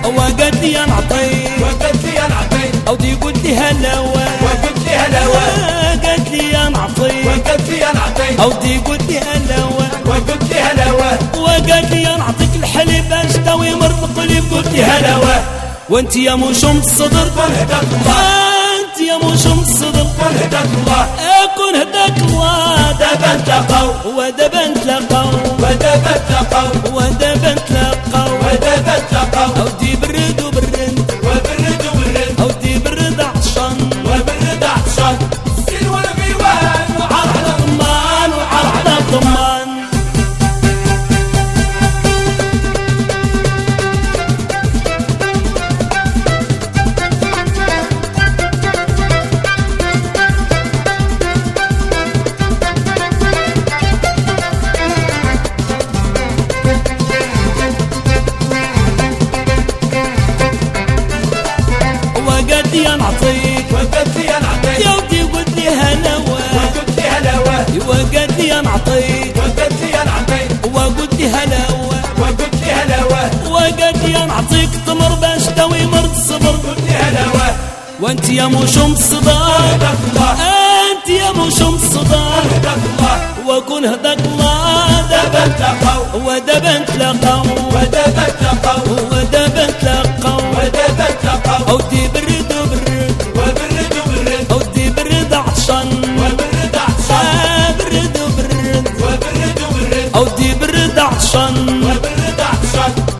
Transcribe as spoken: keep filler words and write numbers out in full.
وقالت لي نعطيك وقالت لي نعطيك ودي قلت لي هلا وقلت لي هلا قالت لي نعطيك وقالت لي نعطيك ودي قلت لي هلا وقلت لي هلا وقالت لي نعطيك الحليب اشتوي مرض قليب قلت لي هلا وانت يا موشوم الصدر كن هداك الله انت يا موشوم الصدر كن هداك الله اكون هداك الله دابا نتلاقاو ودابا نتلاقاو ودابا نتلاقاو ودابا نتلاقاو ودابا نتلاقاو ودي برد وبرد وبرد وبرد ودي برد عطشان وبرد عطشان سير والغيوان وعرحنا ضمان وعرحنا ضمان وقالت لي نعطيك وقالت لي نعطيك يا ودي قلت لي هلا وقلت لي هلا وقالت لي نعطيك وقالت لي نعطيك وقلت لي هلا وقلت لي هلا وقالت لي نعطيك تمر باش تاوي مرض الصبر قلت لي هلا وانت يا موشوم الصدار هداك الله انت يا موشوم الصدار هداك الله وكون هداك الله دابا نتلاقاو ودابا نتلاقاو ودابا نتلاقاو